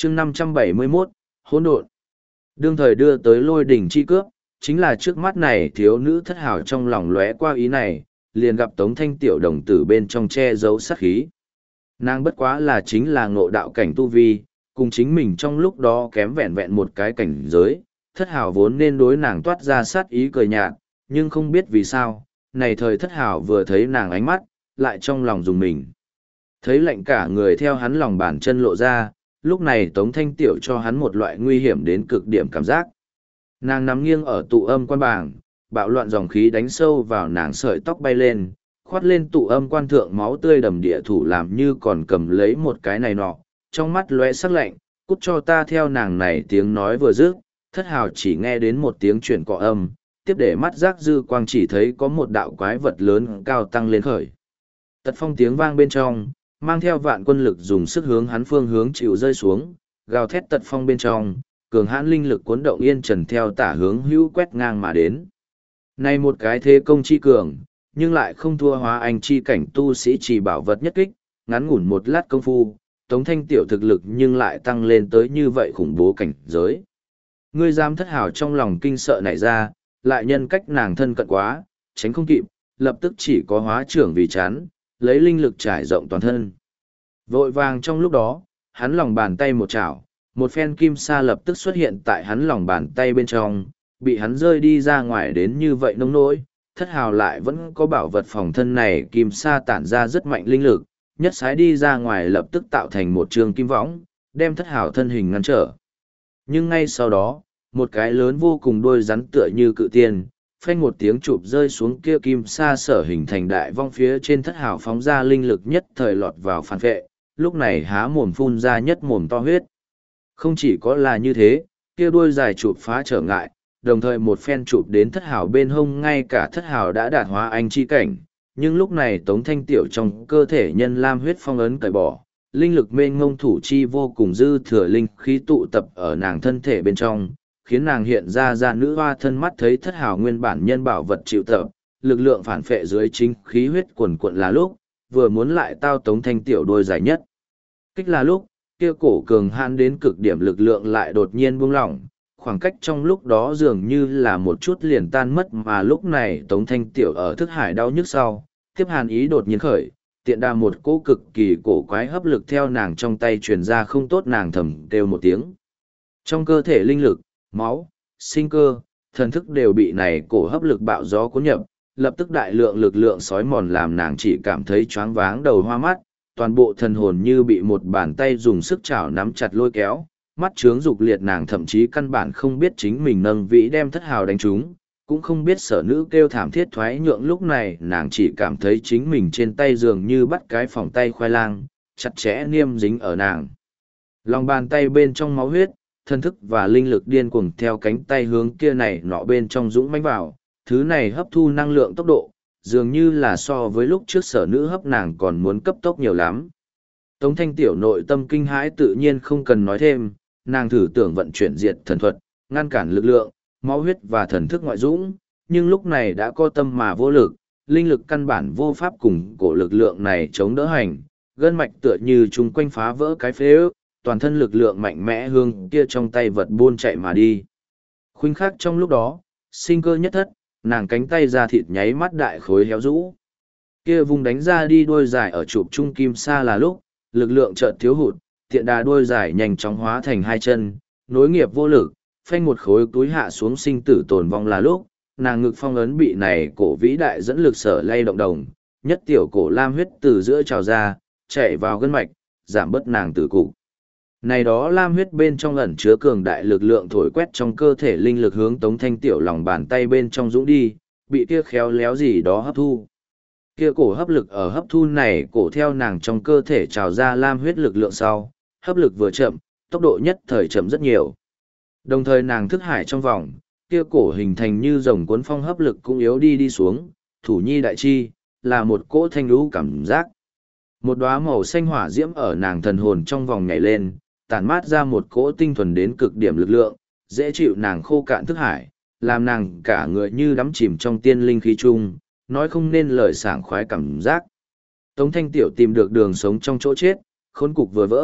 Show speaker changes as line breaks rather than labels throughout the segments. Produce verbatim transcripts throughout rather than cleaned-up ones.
chương năm trăm bảy mươi mốt, hỗn độn. Đương thời đưa tới lôi đỉnh chi cướp, chính là trước mắt này thiếu nữ thất hảo trong lòng lóe qua ý này, liền gặp Tống Thanh tiểu đồng tử bên trong che giấu sát khí. Nàng bất quá là chính là ngộ đạo cảnh tu vi, cùng chính mình trong lúc đó kém vẹn vẹn một cái cảnh giới, thất hảo vốn nên đối nàng toát ra sát ý cười nhạt, nhưng không biết vì sao, này thời thất hảo vừa thấy nàng ánh mắt, lại trong lòng dùng mình. Thấy lạnh cả người theo hắn lòng bàn chân lộ ra, lúc này Tống Thanh tiểu cho hắn một loại nguy hiểm đến cực điểm cảm giác. Nàng nằm nghiêng ở tụ âm quan bảng, bạo loạn dòng khí đánh sâu vào nàng sợi tóc bay lên, khoát lên tụ âm quan thượng máu tươi đầm địa thủ làm như còn cầm lấy một cái này nọ, trong mắt lóe sắc lạnh, cút cho ta theo nàng này tiếng nói vừa dứt, thất hào chỉ nghe đến một tiếng chuyển cọ âm, tiếp để mắt giác dư quang chỉ thấy có một đạo quái vật lớn cao tăng lên khởi. Tật phong tiếng vang bên trong, mang theo vạn quân lực dùng sức hướng hắn phương hướng chịu rơi xuống, gào thét tật phong bên trong, cường hãn linh lực cuốn động yên trần theo tả hướng hữu quét ngang mà đến. Này một cái thế công chi cường, nhưng lại không thua hóa anh chi cảnh tu sĩ chỉ bảo vật nhất kích, ngắn ngủn một lát công phu, Tống Thanh tiểu thực lực nhưng lại tăng lên tới như vậy khủng bố cảnh giới. Ngươi dám thất hào trong lòng kinh sợ nảy ra, lại nhân cách nàng thân cận quá, tránh không kịp, lập tức chỉ có hóa trưởng vì chán, lấy linh lực trải rộng toàn thân. Vội vàng trong lúc đó, hắn lòng bàn tay một chảo, một phen kim sa lập tức xuất hiện tại hắn lòng bàn tay bên trong, bị hắn rơi đi ra ngoài đến như vậy nông nỗi, thất hào lại vẫn có bảo vật phòng thân này kim sa tản ra rất mạnh linh lực, nhất sái đi ra ngoài lập tức tạo thành một trường kim võng, đem thất hào thân hình ngăn trở. Nhưng ngay sau đó, một cái lớn vô cùng đôi rắn tựa như cự tiên, phanh một tiếng chụp rơi xuống kia kim sa sở hình thành đại vong phía trên thất hào phóng ra linh lực nhất thời lọt vào phản vệ, lúc này há mồm phun ra nhất mồm to huyết. Không chỉ có là như thế, kia đuôi dài chụp phá trở ngại, đồng thời một phen chụp đến thất hào bên hông ngay cả thất hào đã đạt hóa anh chi cảnh, nhưng lúc này Tống Thanh tiểu trong cơ thể nhân lam huyết phong ấn cởi bỏ, linh lực mênh ngông thủ chi vô cùng dư thừa linh khí tụ tập ở nàng thân thể bên trong, khiến nàng hiện ra ra nữ hoa thân mắt thấy thất hào nguyên bản nhân bảo vật chịu tập, lực lượng phản phệ dưới chính khí huyết quần quận là lúc, vừa muốn lại tao Tống Thanh tiểu đôi dài nhất. Kích là lúc, kia cổ cường hãn đến cực điểm lực lượng lại đột nhiên buông lỏng, khoảng cách trong lúc đó dường như là một chút liền tan mất mà lúc này Tống Thanh tiểu ở thức hải đau nhức sau, tiếp hàn ý đột nhiên khởi, tiện đà một cỗ cực kỳ cổ quái hấp lực theo nàng trong tay truyền ra không tốt nàng thầm kêu một tiếng. Trong cơ thể linh lực, máu, sinh cơ, thần thức đều bị này cổ hấp lực bạo gió cuốn nhập, lập tức đại lượng lực lượng sói mòn làm nàng chỉ cảm thấy choáng váng đầu hoa mắt, toàn bộ thần hồn như bị một bàn tay dùng sức chảo nắm chặt lôi kéo, mắt trướng dục liệt nàng thậm chí căn bản không biết chính mình nâng vĩ đem thất hào đánh trúng, cũng không biết sở nữ kêu thảm thiết thoái nhượng lúc này nàng chỉ cảm thấy chính mình trên tay dường như bắt cái phòng tay khoai lang, chặt chẽ niêm dính ở nàng. Lòng bàn tay bên trong máu huyết, thân thức và linh lực điên cuồng theo cánh tay hướng kia này nọ bên trong dũng mãnh vào, thứ này hấp thu năng lượng tốc độ, dường như là so với lúc trước sở nữ hấp nàng còn muốn cấp tốc nhiều lắm. Tống Thanh tiểu nội tâm kinh hãi tự nhiên không cần nói thêm, nàng thử tưởng vận chuyển diệt thần thuật, ngăn cản lực lượng, máu huyết và thần thức ngoại dũng, nhưng lúc này đã có tâm mà vô lực, linh lực căn bản vô pháp cùng cổ lực lượng này chống đỡ hành, gân mạch tựa như chúng quanh phá vỡ cái phế ước, toàn thân lực lượng mạnh mẽ hương kia trong tay vật buôn chạy mà đi. Khuynh khắc trong lúc đó, sinh cơ nhất thất, nàng cánh tay ra thịt nháy mắt đại khối héo rũ. Kia vùng đánh ra đi đôi dài ở chụp trung kim sa là lúc, lực lượng chợt thiếu hụt, tiện đà đôi dài nhanh chóng hóa thành hai chân, nối nghiệp vô lực, phanh một khối túi hạ xuống sinh tử tồn vong là lúc, nàng ngực phong ấn bị này cổ vĩ đại dẫn lực sở lay động đồng, nhất tiểu cổ lam huyết từ giữa trào ra, chạy vào gân mạch, giảm bớt nàng tử cục. Này đó lam huyết bên trong ẩn chứa cường đại lực lượng thổi quét trong cơ thể linh lực hướng Tống Thanh tiểu lòng bàn tay bên trong dũng đi, bị kia khéo léo gì đó hấp thu. Kia cổ hấp lực ở hấp thu này cổ theo nàng trong cơ thể trào ra lam huyết lực lượng sau, hấp lực vừa chậm, tốc độ nhất thời chậm rất nhiều. Đồng thời nàng thức hải trong vòng, kia cổ hình thành như rồng cuốn phong hấp lực cũng yếu đi đi xuống, thủ nhi đại chi, là một cỗ thanh lũ cảm giác. Một đóa màu xanh hỏa diễm ở nàng thần hồn trong vòng nhảy lên, tản mát ra một cỗ tinh thuần đến cực điểm lực lượng, dễ chịu nàng khô cạn thức hải, làm nàng cả người như đắm chìm trong tiên linh khí chung, nói không nên lời sảng khoái cảm giác. Tống Thanh tiểu tìm được đường sống trong chỗ chết, khốn cục vừa vỡ,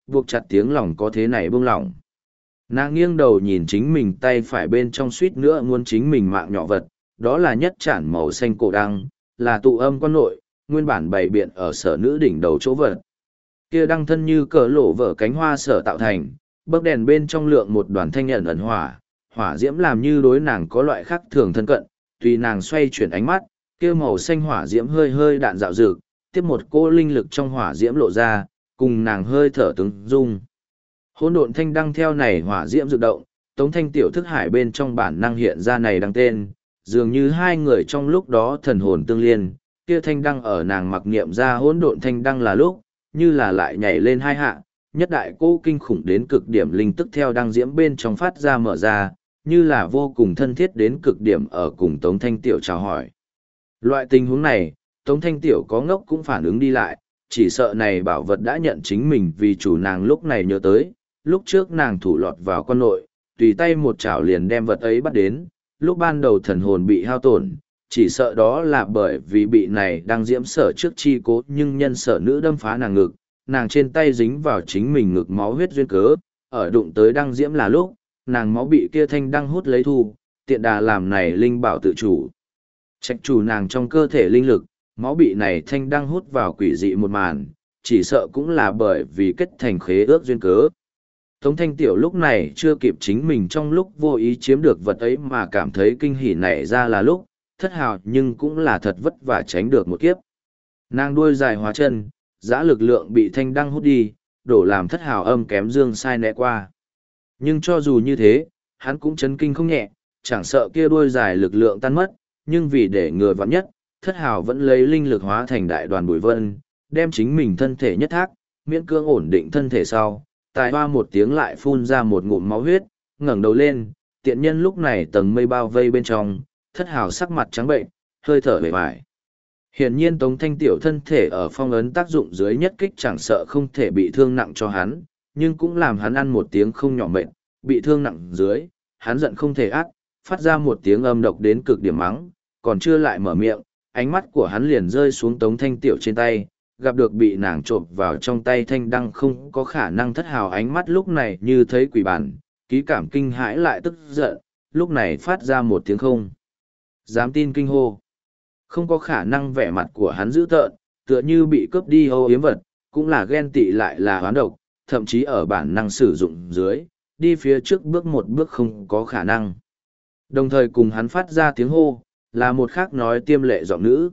buộc chặt tiếng lòng có thế này buông lỏng. Nàng nghiêng đầu nhìn chính mình tay phải bên trong suýt nữa muốn chính mình mạng nhỏ vật, đó là nhất trản màu xanh cổ đăng, là tụ âm quan nội, nguyên bản bày biện ở sở nữ đỉnh đầu chỗ vật. Kia đăng thân như cờ lỗ vở cánh hoa sở tạo thành, bấc đèn bên trong lượng một đoàn thanh nhận ẩn hỏa, hỏa diễm làm như đối nàng có loại khác thường thân cận, tùy nàng xoay chuyển ánh mắt, kia màu xanh hỏa diễm hơi hơi đạn dạo dược, tiếp một cô linh lực trong hỏa diễm lộ ra, cùng nàng hơi thở tương dung. Hỗn độn thanh đăng theo này hỏa diễm dự động, Tống Thanh tiểu thức hải bên trong bản năng hiện ra này đăng tên, dường như hai người trong lúc đó thần hồn tương liên, kia thanh đăng ở nàng mặc niệm ra hỗn độn thanh đăng là lúc, như là lại nhảy lên hai hạ, nhất đại cô kinh khủng đến cực điểm linh tức theo đăng diễm bên trong phát ra mở ra, như là vô cùng thân thiết đến cực điểm ở cùng Tống Thanh tiểu chào hỏi. Loại tình huống này, Tống Thanh tiểu có ngốc cũng phản ứng đi lại, chỉ sợ này bảo vật đã nhận chính mình vì chủ nàng lúc này nhớ tới, lúc trước nàng thủ lọt vào quan nội, tùy tay một chảo liền đem vật ấy bắt đến, lúc ban đầu thần hồn bị hao tổn, chỉ sợ đó là bởi vì bị này đang diễm sở trước chi cố nhưng nhân sở nữ đâm phá nàng ngực, nàng trên tay dính vào chính mình ngực máu huyết duyên cớ, ở đụng tới đăng diễm là lúc, nàng máu bị kia thanh đăng hút lấy thu, tiện đà làm này linh bảo tự chủ. Trạch chủ nàng trong cơ thể linh lực, máu bị này thanh đăng hút vào quỷ dị một màn, chỉ sợ cũng là bởi vì kết thành khế ước duyên cớ. Tống Thanh tiểu lúc này chưa kịp chính mình trong lúc vô ý chiếm được vật ấy mà cảm thấy kinh hỉ nảy ra là lúc, thất hào nhưng cũng là thật vất vả tránh được một kiếp. Nàng đuôi dài hóa chân, giã lực lượng bị thanh đăng hút đi, đổ làm thất hào âm kém dương sai né qua. Nhưng cho dù như thế, hắn cũng chấn kinh không nhẹ, chẳng sợ kia đuôi dài lực lượng tan mất, nhưng vì để ngừa vặn nhất, thất hào vẫn lấy linh lực hóa thành đại đoàn bụi vân, đem chính mình thân thể nhất thác, miễn cưỡng ổn định thân thể sau, tài hoa một tiếng lại phun ra một ngụm máu huyết, ngẩng đầu lên, tiện nhân lúc này tầng mây bao vây bên trong, thất hào sắc mặt trắng bệnh, hơi thở bề bại. Hiển nhiên Tống Thanh tiểu thân thể ở phong ấn tác dụng dưới nhất kích chẳng sợ không thể bị thương nặng cho hắn, nhưng cũng làm hắn ăn một tiếng không nhỏ mệt, bị thương nặng dưới, hắn giận không thể ác, phát ra một tiếng âm độc đến cực điểm mắng, còn chưa lại mở miệng, ánh mắt của hắn liền rơi xuống Tống Thanh tiểu trên tay, gặp được bị nàng trộm vào trong tay thanh đăng không có khả năng thất hào ánh mắt lúc này như thấy quỷ bản, ký cảm kinh hãi lại tức giận, lúc này phát ra một tiếng không. Dám tin kinh hô. Không có khả năng vẻ mặt của hắn dữ tợn, tựa như bị cướp đi âu yếm vật, cũng là ghen tị lại là hoán độc, thậm chí ở bản năng sử dụng dưới, đi phía trước bước một bước không có khả năng. Đồng thời cùng hắn phát ra tiếng hô, là một khác nói tiêm lệ giọng nữ.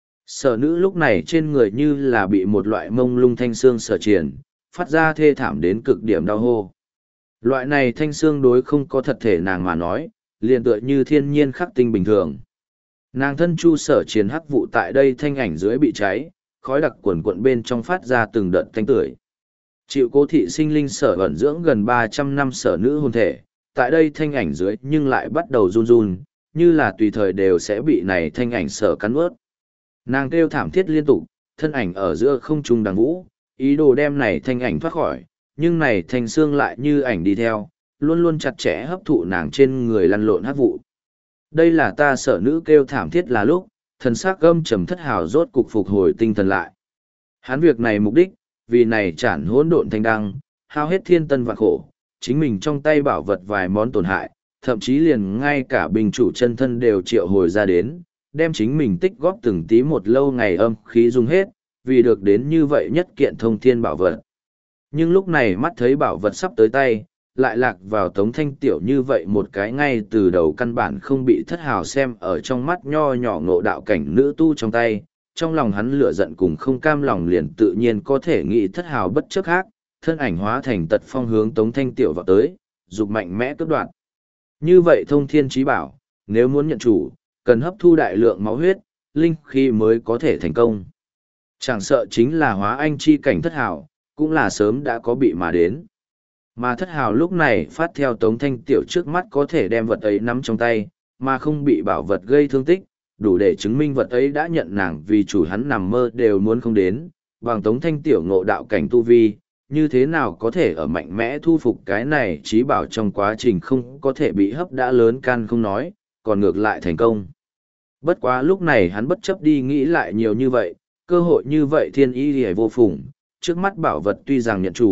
Sở nữ lúc này trên người như là bị một loại mông lung thanh xương sở triển, phát ra thê thảm đến cực điểm đau hô. Loại này thanh xương đối không có thật thể nàng mà nói, liền tựa như thiên nhiên khắc tinh bình thường. Nàng thân chu sở triển hắc vụ tại đây thanh ảnh dưới bị cháy, khói đặc quần quận bên trong phát ra từng đợt thanh tưởi. Chịu cố thị sinh linh sở ẩn dưỡng gần ba trăm năm sở nữ hồn thể, tại đây thanh ảnh dưới nhưng lại bắt đầu run run, như là tùy thời đều sẽ bị này thanh ảnh sở cắn ướt. Nàng kêu thảm thiết liên tục, thân ảnh ở giữa không trung đằng vũ, ý đồ đem này thanh ảnh thoát khỏi, nhưng này thanh xương lại như ảnh đi theo, luôn luôn chặt chẽ hấp thụ nàng trên người lăn lộn hắc vụ. Đây là ta sở nữ kêu thảm thiết là lúc, thần sắc gâm trầm thất hào rốt cục phục hồi tinh thần lại. Hắn việc này mục đích, vì này chản hỗn độn thanh đăng, hao hết thiên tân vạn khổ, chính mình trong tay bảo vật vài món tổn hại, thậm chí liền ngay cả bình chủ chân thân đều triệu hồi ra đến, đem chính mình tích góp từng tí một lâu ngày âm khí dùng hết, vì được đến như vậy nhất kiện thông thiên bảo vật. Nhưng lúc này mắt thấy bảo vật sắp tới tay, lại lạc vào Tống Thanh tiểu như vậy một cái ngay từ đầu căn bản không bị thất hào xem ở trong mắt nho nhỏ ngộ đạo cảnh nữ tu trong tay, trong lòng hắn lửa giận cùng không cam lòng liền tự nhiên có thể nghĩ thất hào bất chấp khác, thân ảnh hóa thành tật phong hướng Tống Thanh tiểu vào tới, dục mạnh mẽ cướp đoạt. Như vậy thông thiên trí bảo, nếu muốn nhận chủ, cần hấp thu đại lượng máu huyết, linh khí mới có thể thành công. Chẳng sợ chính là hóa anh chi cảnh thất hào, cũng là sớm đã có bị mà đến. Mà thất hào lúc này phát theo Tống Thanh tiểu trước mắt có thể đem vật ấy nắm trong tay, mà không bị bảo vật gây thương tích, đủ để chứng minh vật ấy đã nhận nàng vì chủ hắn nằm mơ đều muốn không đến, bằng Tống Thanh tiểu ngộ đạo cảnh tu vi, như thế nào có thể ở mạnh mẽ thu phục cái này trí bảo trong quá trình không có thể bị hấp đã lớn can không nói, còn ngược lại thành công. Bất quá lúc này hắn bất chấp đi nghĩ lại nhiều như vậy, cơ hội như vậy thiên ý thì vô phùng, trước mắt bảo vật tuy rằng nhận chủ,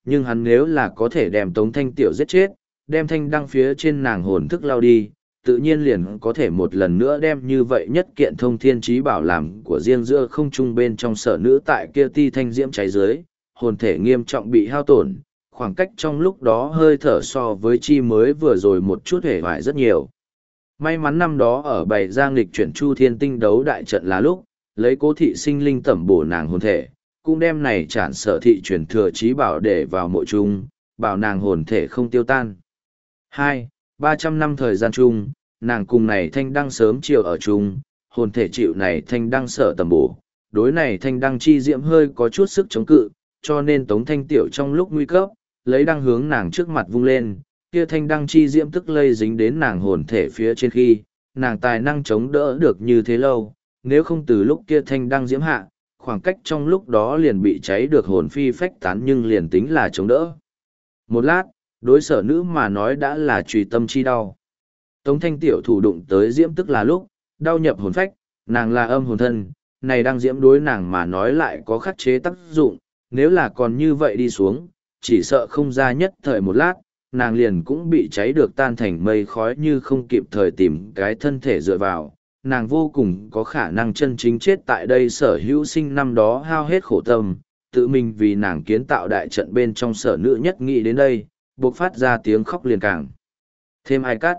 nhưng hắn nếu là có thể đem Tống Thanh Tiểu giết chết, đem thanh đăng phía trên nàng hồn thức lao đi, tự nhiên liền có thể một lần nữa đem như vậy nhất kiện thông thiên trí bảo làm của riêng giữa không trung bên trong sở nữ tại kia ti thanh diễm cháy dưới, hồn thể nghiêm trọng bị hao tổn, khoảng cách trong lúc đó hơi thở so với chi mới vừa rồi một chút hề hoài rất nhiều. May mắn năm đó ở bày giang lịch chuyển chu thiên tinh đấu đại trận là lúc, lấy cố thị sinh linh tẩm bổ nàng hồn thể, cũng đem này trản sở thị chuyển thừa trí bảo để vào mộ chung, bảo nàng hồn thể không tiêu tan. Hai, ba trăm năm thời gian chung, nàng cùng này thanh đăng sớm chiều ở chung, hồn thể chịu này thanh đăng sở tẩm bổ, đối này thanh đăng chi diễm hơi có chút sức chống cự, cho nên Tống Thanh Tiểu trong lúc nguy cấp, lấy đăng hướng nàng trước mặt vung lên, kia thanh đăng chi diễm tức lây dính đến nàng hồn thể phía trên khi, nàng tài năng chống đỡ được như thế lâu, nếu không từ lúc kia thanh đăng diễm hạ, khoảng cách trong lúc đó liền bị cháy được hồn phi phách tán nhưng liền tính là chống đỡ. Một lát, đối sở nữ mà nói đã là trùy tâm chi đau. Tống Thanh Tiểu thủ đụng tới diễm tức là lúc, đau nhập hồn phách, nàng là âm hồn thân, này đang diễm đối nàng mà nói lại có khắc chế tác dụng, nếu là còn như vậy đi xuống, chỉ sợ không ra nhất thời một lát, nàng liền cũng bị cháy được tan thành mây khói như không kịp thời tìm cái thân thể dựa vào, nàng vô cùng có khả năng chân chính chết tại đây sở hữu sinh năm đó hao hết khổ tâm, tự mình vì nàng kiến tạo đại trận bên trong sở nữ nhất nghĩ đến đây, buộc phát ra tiếng khóc liền càng. Thêm ai cắt.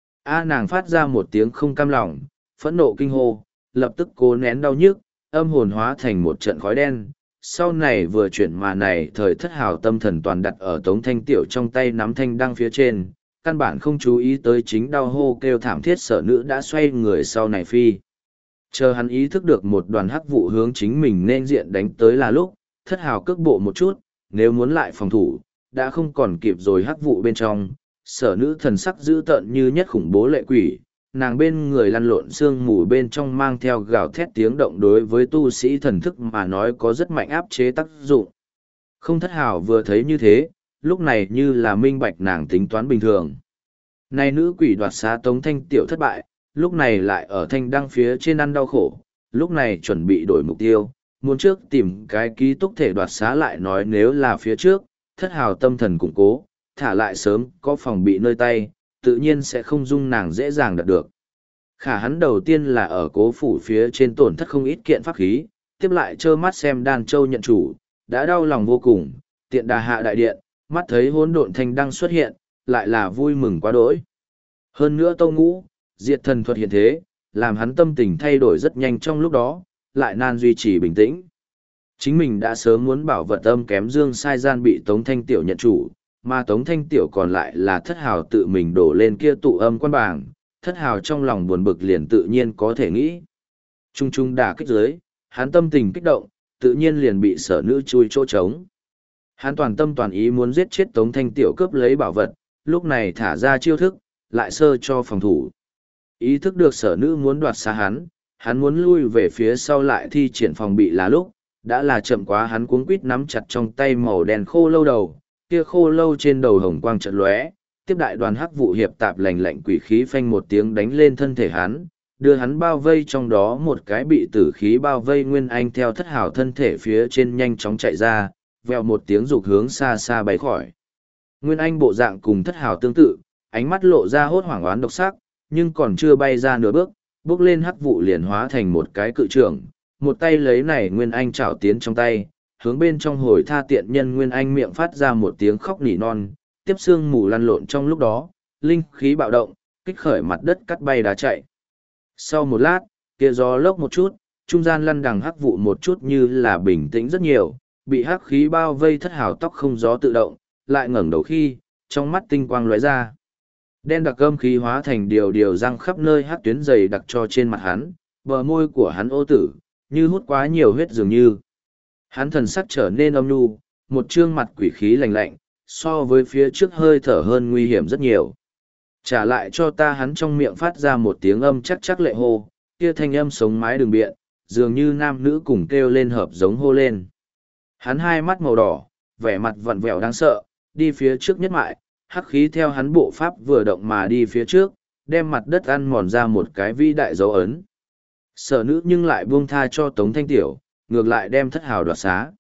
A nàng phát ra một tiếng không cam lòng, phẫn nộ kinh hô, lập tức cố nén đau nhức, âm hồn hóa thành một trận khói đen. Sau này vừa chuyển mà này thời thất hào tâm thần toàn đặt ở Tống Thanh Tiểu trong tay nắm thanh đăng phía trên, căn bản không chú ý tới chính đau hô kêu thảm thiết sở nữ đã xoay người sau này phi. Chờ hắn ý thức được một đoàn hắc vụ hướng chính mình nên diện đánh tới là lúc, thất hào cước bộ một chút, nếu muốn lại phòng thủ, đã không còn kịp rồi hắc vụ bên trong, sở nữ thần sắc dữ tợn như nhất khủng bố lệ quỷ, nàng bên người lăn lộn sương mù bên trong mang theo gào thét tiếng động đối với tu sĩ thần thức mà nói có rất mạnh áp chế tác dụng. Không thất hào vừa thấy như thế, lúc này như là minh bạch nàng tính toán bình thường. Này nữ quỷ đoạt xá Tống Thanh Tiểu thất bại, lúc này lại ở thanh đăng phía trên ăn đau khổ, lúc này chuẩn bị đổi mục tiêu, muốn trước tìm cái ký túc thể đoạt xá lại nói nếu là phía trước, thất hào tâm thần củng cố, thả lại sớm có phòng bị nơi tay, tự nhiên sẽ không dung nàng dễ dàng đạt được. Khả hắn đầu tiên là ở cố phủ phía trên tổn thất không ít kiện pháp khí, tiếp lại trơ mắt xem đan châu nhận chủ, đã đau lòng vô cùng, tiện đà hạ đại điện, mắt thấy hỗn độn thanh đăng xuất hiện, lại là vui mừng quá đỗi. Hơn nữa tâu ngũ, diệt thần thuật hiện thế, làm hắn tâm tình thay đổi rất nhanh trong lúc đó, lại nan duy trì bình tĩnh. Chính mình đã sớm muốn bảo vật âm kém dương sai gian bị Tống Thanh Tiểu nhận chủ, mà Tống Thanh Tiểu còn lại là thất hào tự mình đổ lên kia tụ âm quan bảng, thất hào trong lòng buồn bực liền tự nhiên có thể nghĩ. Trung trung đả kích dưới, hắn tâm tình kích động, tự nhiên liền bị sở nữ chui chỗ trống. Hắn toàn tâm toàn ý muốn giết chết Tống Thanh Tiểu cướp lấy bảo vật, lúc này thả ra chiêu thức, lại sơ cho phòng thủ. Ý thức được sở nữ muốn đoạt xa hắn, hắn muốn lui về phía sau lại thi triển phòng bị là lúc, đã là chậm quá hắn cuống quýt nắm chặt trong tay màu đen khô lâu đầu, kia khô lâu trên đầu hồng quang trận lóe, tiếp đại đoàn hắc vụ hiệp tạp lành lạnh quỷ khí phanh một tiếng đánh lên thân thể hắn, đưa hắn bao vây trong đó một cái bị tử khí bao vây Nguyên Anh theo thất hào thân thể phía trên nhanh chóng chạy ra, vèo một tiếng rục hướng xa xa bay khỏi. Nguyên Anh bộ dạng cùng thất hào tương tự, ánh mắt lộ ra hốt hoảng oán độc sắc, nhưng còn chưa bay ra nửa bước, bước lên hắc vụ liền hóa thành một cái cự trưởng, một tay lấy này Nguyên Anh chảo tiến trong tay, hướng bên trong hồi tha tiện nhân Nguyên Anh miệng phát ra một tiếng khóc nỉ non, tiếp xương mù lăn lộn trong lúc đó, linh khí bạo động, kích khởi mặt đất cắt bay đá chạy. Sau một lát, kia gió lốc một chút, trung gian lăn đằng hắc vụ một chút như là bình tĩnh rất nhiều, bị hắc khí bao vây thất hào tóc không gió tự động, lại ngẩng đầu khi, trong mắt tinh quang lóe ra. Đen đặc âm khí hóa thành điều điều răng khắp nơi hắc tuyến dày đặc cho trên mặt hắn, bờ môi của hắn ô tử, như hút quá nhiều huyết dường như. Hắn thần sắc trở nên âm nhu, một trương mặt quỷ khí lạnh lạnh, so với phía trước hơi thở hơn nguy hiểm rất nhiều. Trả lại cho ta hắn trong miệng phát ra một tiếng âm chắc chắc lệ hô, kia thanh âm sống mái đường biện, dường như nam nữ cùng kêu lên hợp giống hô lên. Hắn hai mắt màu đỏ, vẻ mặt vặn vẹo đáng sợ, đi phía trước nhất mại, hắc khí theo hắn bộ pháp vừa động mà đi phía trước, đem mặt đất ăn mòn ra một cái vĩ đại dấu ấn. Sở nữ nhưng lại buông tha cho Tống Thanh Tiểu, ngược lại đem thất hào đoạt xá.